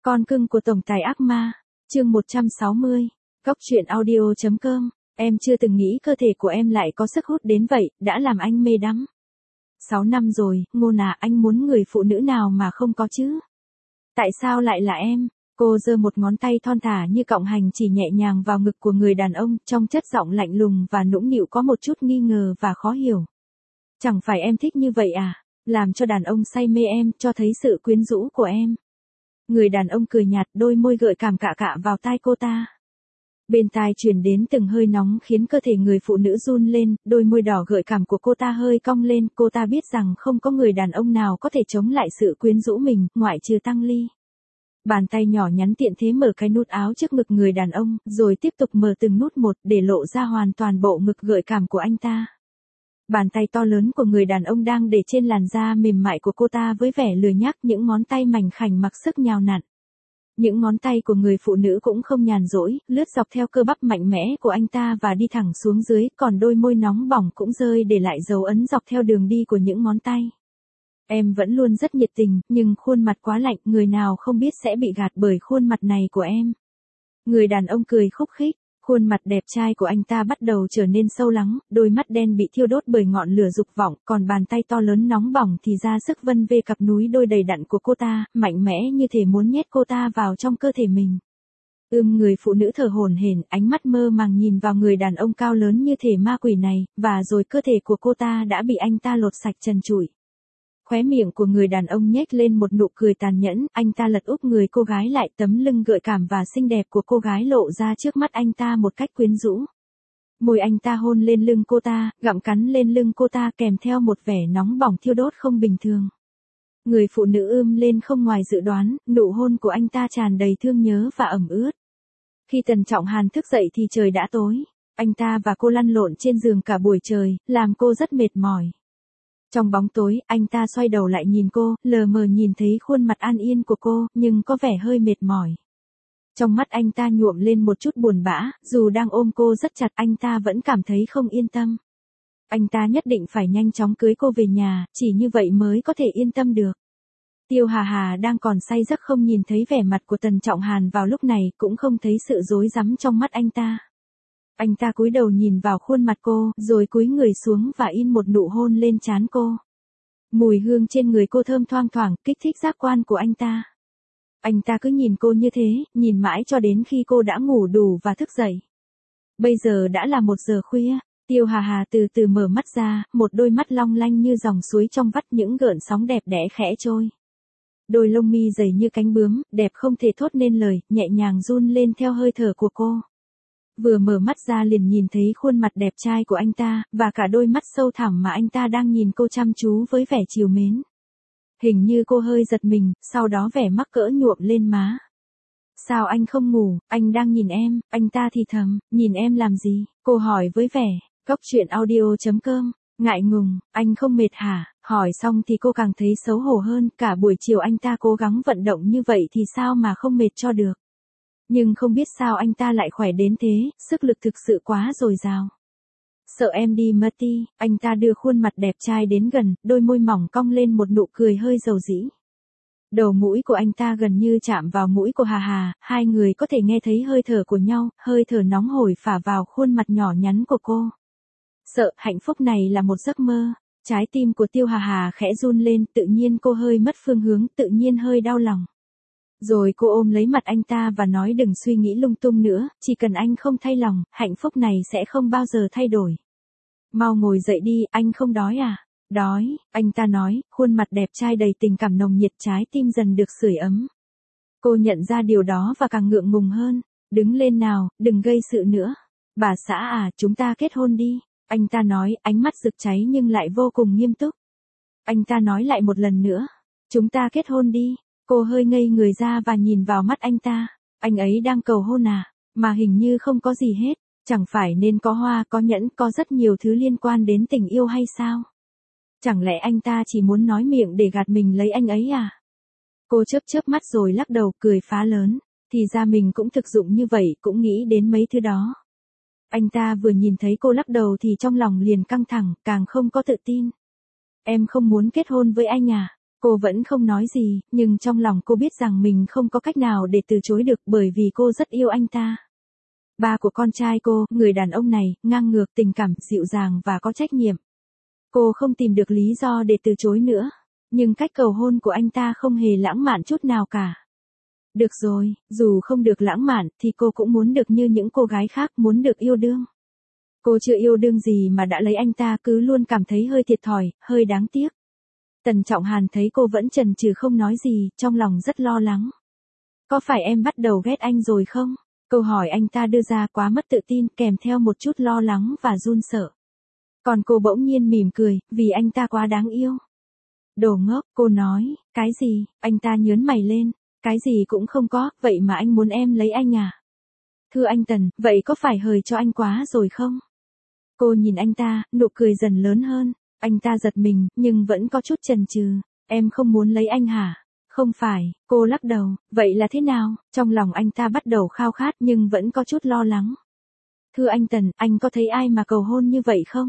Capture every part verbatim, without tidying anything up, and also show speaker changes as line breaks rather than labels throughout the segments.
Con cưng của tổng tài ác ma, chương một trăm sáu mươi, Góc truyện audio.com, em chưa từng nghĩ cơ thể của em lại có sức hút đến vậy, đã làm anh mê đắm. Sáu năm rồi, Ngôn à, anh muốn người phụ nữ nào mà không có chứ? Tại sao lại là em? Cô giơ một ngón tay thon thả như cọng hành chỉ nhẹ nhàng vào ngực của người đàn ông, trong chất giọng lạnh lùng và nũng nịu có một chút nghi ngờ và khó hiểu. Chẳng phải em thích như vậy à? Làm cho đàn ông say mê em, cho thấy sự quyến rũ của em. Người đàn ông cười nhạt, đôi môi gợi cảm cạ cạ vào tai cô ta. Bên tai truyền đến từng hơi nóng khiến cơ thể người phụ nữ run lên, đôi môi đỏ gợi cảm của cô ta hơi cong lên, cô ta biết rằng không có người đàn ông nào có thể chống lại sự quyến rũ mình, ngoại trừ Tăng Ly. Bàn tay nhỏ nhắn tiện thế mở cái nút áo trước ngực người đàn ông, rồi tiếp tục mở từng nút một để lộ ra hoàn toàn bộ ngực gợi cảm của anh ta. Bàn tay to lớn của người đàn ông đang để trên làn da mềm mại của cô ta với vẻ lười nhác, những ngón tay mảnh khảnh mặc sức nhào nặn. Những ngón tay của người phụ nữ cũng không nhàn rỗi, lướt dọc theo cơ bắp mạnh mẽ của anh ta và đi thẳng xuống dưới, còn đôi môi nóng bỏng cũng rơi để lại dấu ấn dọc theo đường đi của những ngón tay. Em vẫn luôn rất nhiệt tình, nhưng khuôn mặt quá lạnh, người nào không biết sẽ bị gạt bởi khuôn mặt này của em. Người đàn ông cười khúc khích. Khuôn mặt đẹp trai của anh ta bắt đầu trở nên sâu lắng, đôi mắt đen bị thiêu đốt bởi ngọn lửa dục vọng, còn bàn tay to lớn nóng bỏng thì ra sức vân vê cặp núi đôi đầy đặn của cô ta, mạnh mẽ như thể muốn nhét cô ta vào trong cơ thể mình. Ưm người phụ nữ thở hổn hển, ánh mắt mơ màng nhìn vào người đàn ông cao lớn như thể ma quỷ này, và rồi cơ thể của cô ta đã bị anh ta lột sạch trần trụi. Khóe miệng của người đàn ông nhếch lên một nụ cười tàn nhẫn, anh ta lật úp người cô gái lại, tấm lưng gợi cảm và xinh đẹp của cô gái lộ ra trước mắt anh ta một cách quyến rũ. Môi anh ta hôn lên lưng cô ta, gặm cắn lên lưng cô ta kèm theo một vẻ nóng bỏng thiêu đốt không bình thường. Người phụ nữ ưm lên không ngoài dự đoán, nụ hôn của anh ta tràn đầy thương nhớ và ẩm ướt. Khi Tần Trọng Hàn thức dậy thì trời đã tối, anh ta và cô lăn lộn trên giường cả buổi trời, làm cô rất mệt mỏi. Trong bóng tối, anh ta xoay đầu lại nhìn cô, lờ mờ nhìn thấy khuôn mặt an yên của cô, nhưng có vẻ hơi mệt mỏi. Trong mắt anh ta nhuộm lên một chút buồn bã, dù đang ôm cô rất chặt anh ta vẫn cảm thấy không yên tâm. Anh ta nhất định phải nhanh chóng cưới cô về nhà, chỉ như vậy mới có thể yên tâm được. Tiêu Hà Hà đang còn say giấc không nhìn thấy vẻ mặt của Tần Trọng Hàn vào lúc này, cũng không thấy sự rối rắm trong mắt anh ta. Anh ta cúi đầu nhìn vào khuôn mặt cô, rồi cúi người xuống và in một nụ hôn lên trán cô. Mùi hương trên người cô thơm thoang thoảng, kích thích giác quan của anh ta. Anh ta cứ nhìn cô như thế, nhìn mãi cho đến khi cô đã ngủ đủ và thức dậy. Bây giờ đã là một giờ khuya, Tiêu Hà Hà từ từ mở mắt ra, một đôi mắt long lanh như dòng suối trong vắt, những gợn sóng đẹp đẽ khẽ trôi. Đôi lông mi dày như cánh bướm, đẹp không thể thốt nên lời, nhẹ nhàng run lên theo hơi thở của cô. Vừa mở mắt ra liền nhìn thấy khuôn mặt đẹp trai của anh ta, và cả đôi mắt sâu thẳm mà anh ta đang nhìn cô chăm chú với vẻ trìu mến. Hình như cô hơi giật mình, sau đó vẻ mắc cỡ nhuộm lên má. Sao anh không ngủ, anh đang nhìn em, anh ta thì thầm, nhìn em làm gì, cô hỏi với vẻ, Góc truyện audio.com, ngại ngùng, anh không mệt hả, hỏi xong thì cô càng thấy xấu hổ hơn, cả buổi chiều anh ta cố gắng vận động như vậy thì sao mà không mệt cho được. Nhưng không biết sao anh ta lại khỏe đến thế, sức lực thực sự quá dồi dào. Sợ em đi mất đi, anh ta đưa khuôn mặt đẹp trai đến gần, đôi môi mỏng cong lên một nụ cười hơi dầu dĩ. Đầu mũi của anh ta gần như chạm vào mũi của Hà Hà, hai người có thể nghe thấy hơi thở của nhau, hơi thở nóng hổi phả vào khuôn mặt nhỏ nhắn của cô. Sợ, hạnh phúc này là một giấc mơ. Trái tim của Tiêu Hà Hà khẽ run lên, tự nhiên cô hơi mất phương hướng, tự nhiên hơi đau lòng. Rồi cô ôm lấy mặt anh ta và nói đừng suy nghĩ lung tung nữa, chỉ cần anh không thay lòng, hạnh phúc này sẽ không bao giờ thay đổi. Mau ngồi dậy đi, anh không đói à? Đói, anh ta nói, khuôn mặt đẹp trai đầy tình cảm nồng nhiệt, trái tim dần được sưởi ấm. Cô nhận ra điều đó và càng ngượng ngùng hơn. Đứng lên nào, đừng gây sự nữa. Bà xã à, chúng ta kết hôn đi. Anh ta nói, ánh mắt rực cháy nhưng lại vô cùng nghiêm túc. Anh ta nói lại một lần nữa. Chúng ta kết hôn đi. Cô hơi ngây người ra và nhìn vào mắt anh ta. Anh ấy đang cầu hôn à? Mà hình như không có gì hết. Chẳng phải nên có hoa, có nhẫn, có rất nhiều thứ liên quan đến tình yêu hay sao? Chẳng lẽ anh ta chỉ muốn nói miệng để gạt mình lấy anh ấy à? Cô chớp chớp mắt rồi lắc đầu cười phá lớn. Thì ra mình cũng thực dụng như vậy, cũng nghĩ đến mấy thứ đó. Anh ta vừa nhìn thấy cô lắc đầu thì trong lòng liền căng thẳng, càng không có tự tin. Em không muốn kết hôn với anh à? Cô vẫn không nói gì, nhưng trong lòng cô biết rằng mình không có cách nào để từ chối được bởi vì cô rất yêu anh ta. Ba của con trai cô, người đàn ông này, ngang ngược, tình cảm, dịu dàng và có trách nhiệm. Cô không tìm được lý do để từ chối nữa. Nhưng cách cầu hôn của anh ta không hề lãng mạn chút nào cả. Được rồi, dù không được lãng mạn thì cô cũng muốn được như những cô gái khác, muốn được yêu đương. Cô chưa yêu đương gì mà đã lấy anh ta, cứ luôn cảm thấy hơi thiệt thòi, hơi đáng tiếc. Tần Trọng Hàn thấy cô vẫn chần chừ không nói gì, trong lòng rất lo lắng. Có phải em bắt đầu ghét anh rồi không? Câu hỏi anh ta đưa ra quá mất tự tin, kèm theo một chút lo lắng và run sợ. Còn cô bỗng nhiên mỉm cười, vì anh ta quá đáng yêu. Đồ ngốc, cô nói, cái gì? Anh ta nhớn mày lên, cái gì cũng không có, vậy mà anh muốn em lấy anh à? Thưa anh Tần, vậy có phải hời cho anh quá rồi không? Cô nhìn anh ta, nụ cười dần lớn hơn, anh ta giật mình, nhưng vẫn có chút chần chừ, em không muốn lấy anh hả? Không phải, cô lắc đầu, vậy là thế nào? Trong lòng anh ta bắt đầu khao khát nhưng vẫn có chút lo lắng. Thưa anh Tần, anh có thấy ai mà cầu hôn như vậy không?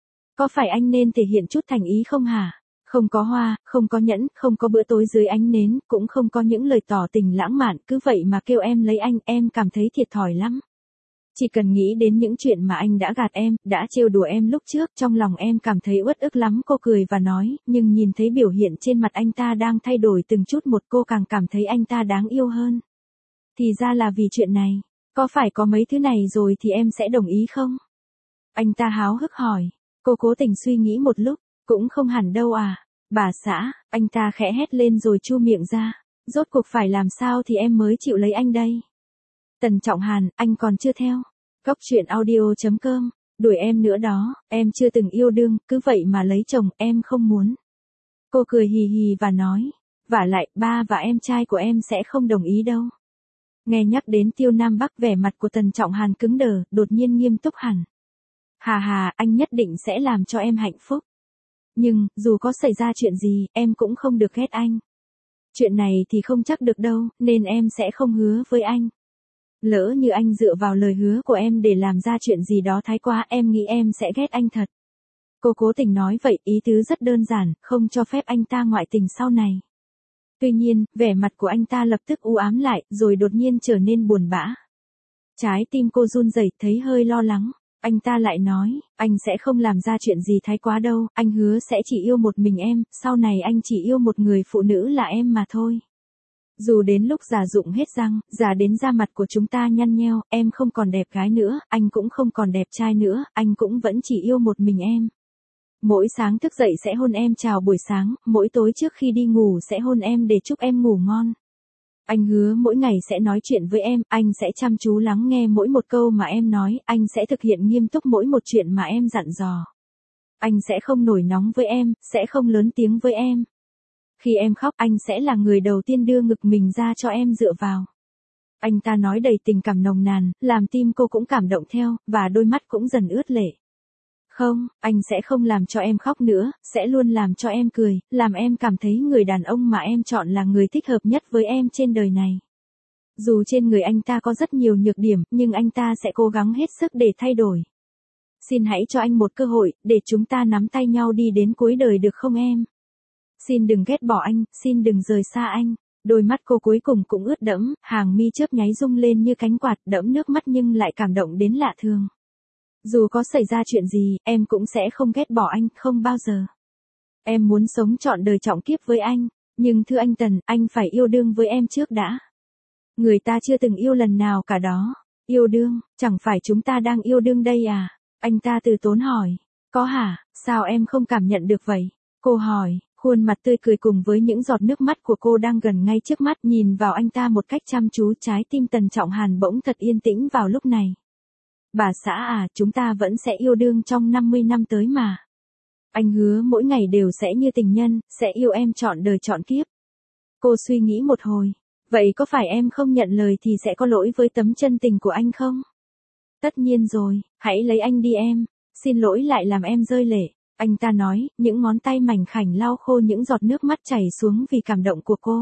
Có phải anh nên thể hiện chút thành ý không hả? Không có hoa, không có nhẫn, không có bữa tối dưới ánh nến, cũng không có những lời tỏ tình lãng mạn, cứ vậy mà kêu em lấy anh, em cảm thấy thiệt thòi lắm. Chỉ cần nghĩ đến những chuyện mà anh đã gạt em, đã trêu đùa em lúc trước, trong lòng em cảm thấy uất ức lắm. Cô cười và nói, nhưng nhìn thấy biểu hiện trên mặt anh ta đang thay đổi từng chút một, cô càng cảm thấy anh ta đáng yêu hơn. Thì ra là vì chuyện này, có phải có mấy thứ này rồi thì em sẽ đồng ý không? Anh ta háo hức hỏi, cô cố tình suy nghĩ một lúc, cũng không hẳn đâu à. Bà xã, anh ta khẽ hét lên rồi chu miệng ra, rốt cuộc phải làm sao thì em mới chịu lấy anh đây? Tần Trọng Hàn, anh còn chưa theo. Góc truyện audio chấm com, đuổi em nữa đó, em chưa từng yêu đương, cứ vậy mà lấy chồng, em không muốn. Cô cười hì hì và nói, vả lại, ba và em trai của em sẽ không đồng ý đâu. Nghe nhắc đến Tiêu Nam Bắc, vẻ mặt của Tần Trọng Hàn cứng đờ, đột nhiên nghiêm túc hẳn. Hà hà, anh nhất định sẽ làm cho em hạnh phúc. Nhưng, dù có xảy ra chuyện gì, em cũng không được ghét anh. Chuyện này thì không chắc được đâu, nên em sẽ không hứa với anh. Lỡ như anh dựa vào lời hứa của em để làm ra chuyện gì đó thái quá, em nghĩ em sẽ ghét anh thật. Cô cố tình nói vậy, ý tứ rất đơn giản, không cho phép anh ta ngoại tình sau này. Tuy nhiên, vẻ mặt của anh ta lập tức u ám lại, rồi đột nhiên trở nên buồn bã. Trái tim cô run rẩy, thấy hơi lo lắng. Anh ta lại nói, anh sẽ không làm ra chuyện gì thái quá đâu, anh hứa sẽ chỉ yêu một mình em, sau này anh chỉ yêu một người phụ nữ là em mà thôi. Dù đến lúc già rụng hết răng, già đến da mặt của chúng ta nhăn nheo, em không còn đẹp gái nữa, anh cũng không còn đẹp trai nữa, anh cũng vẫn chỉ yêu một mình em. Mỗi sáng thức dậy sẽ hôn em chào buổi sáng, mỗi tối trước khi đi ngủ sẽ hôn em để chúc em ngủ ngon. Anh hứa mỗi ngày sẽ nói chuyện với em, anh sẽ chăm chú lắng nghe mỗi một câu mà em nói, anh sẽ thực hiện nghiêm túc mỗi một chuyện mà em dặn dò. Anh sẽ không nổi nóng với em, sẽ không lớn tiếng với em. Khi em khóc, anh sẽ là người đầu tiên đưa ngực mình ra cho em dựa vào. Anh ta nói đầy tình cảm nồng nàn, làm tim cô cũng cảm động theo, và đôi mắt cũng dần ướt lệ. Không, anh sẽ không làm cho em khóc nữa, sẽ luôn làm cho em cười, làm em cảm thấy người đàn ông mà em chọn là người thích hợp nhất với em trên đời này. Dù trên người anh ta có rất nhiều nhược điểm, nhưng anh ta sẽ cố gắng hết sức để thay đổi. Xin hãy cho anh một cơ hội, để chúng ta nắm tay nhau đi đến cuối đời được không em? Xin đừng ghét bỏ anh, xin đừng rời xa anh. Đôi mắt cô cuối cùng cũng ướt đẫm, hàng mi chớp nháy rung lên như cánh quạt, đẫm nước mắt nhưng lại cảm động đến lạ thường. Dù có xảy ra chuyện gì, em cũng sẽ không ghét bỏ anh, không bao giờ. Em muốn sống trọn đời trọng kiếp với anh, nhưng thưa anh Tần, anh phải yêu đương với em trước đã. Người ta chưa từng yêu lần nào cả đó. Yêu đương, chẳng phải chúng ta đang yêu đương đây à? Anh ta từ tốn hỏi. Có hả, sao em không cảm nhận được vậy? Cô hỏi, khuôn mặt tươi cười cùng với những giọt nước mắt của cô đang gần ngay trước mắt, nhìn vào anh ta một cách chăm chú, trái tim Tần Trọng Hàn bỗng thật yên tĩnh vào lúc này. Bà xã à, chúng ta vẫn sẽ yêu đương trong năm mươi năm tới mà. Anh hứa mỗi ngày đều sẽ như tình nhân, sẽ yêu em trọn đời trọn kiếp. Cô suy nghĩ một hồi. Vậy có phải em không nhận lời thì sẽ có lỗi với tấm chân tình của anh không? Tất nhiên rồi, hãy lấy anh đi em. Xin lỗi lại làm em rơi lệ. Anh ta nói, những ngón tay mảnh khảnh lau khô những giọt nước mắt chảy xuống vì cảm động của cô.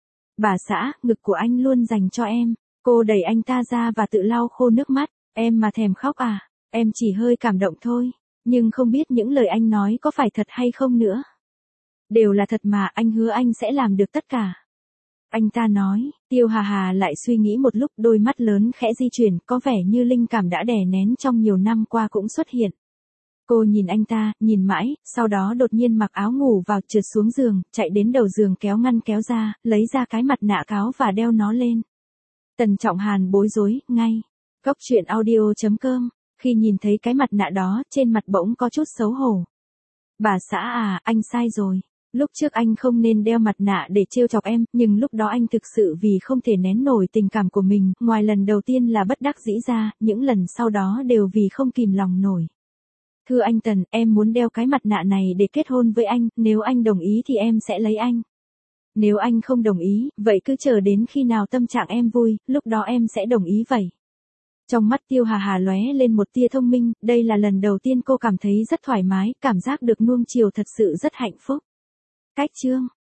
Bà xã, ngực của anh luôn dành cho em. Cô đẩy anh ta ra và tự lau khô nước mắt. Em mà thèm khóc à? Em chỉ hơi cảm động thôi. Nhưng không biết những lời anh nói có phải thật hay không nữa. Đều là thật mà, anh hứa anh sẽ làm được tất cả. Anh ta nói, Tiêu Hà Hà lại suy nghĩ một lúc, đôi mắt lớn khẽ di chuyển, có vẻ như linh cảm đã đè nén trong nhiều năm qua cũng xuất hiện. Cô nhìn anh ta, nhìn mãi, sau đó đột nhiên mặc áo ngủ vào, trượt xuống giường, chạy đến đầu giường kéo ngăn kéo ra, lấy ra cái mặt nạ cáo và đeo nó lên. Tần Trọng Hàn bối rối, ngay. Góc truyện audio chấm com, khi nhìn thấy cái mặt nạ đó, trên mặt bỗng có chút xấu hổ. Bà xã à, anh sai rồi. Lúc trước anh không nên đeo mặt nạ để trêu chọc em, nhưng lúc đó anh thực sự vì không thể nén nổi tình cảm của mình, ngoài lần đầu tiên là bất đắc dĩ ra, những lần sau đó đều vì không kìm lòng nổi. Thưa anh Tần, em muốn đeo cái mặt nạ này để kết hôn với anh, nếu anh đồng ý thì em sẽ lấy anh. Nếu anh không đồng ý, vậy cứ chờ đến khi nào tâm trạng em vui, lúc đó em sẽ đồng ý vậy. Trong mắt Tiêu Hà Hà lóe lên một tia thông minh, đây là lần đầu tiên cô cảm thấy rất thoải mái, cảm giác được nuông chiều thật sự rất hạnh phúc. Cách chương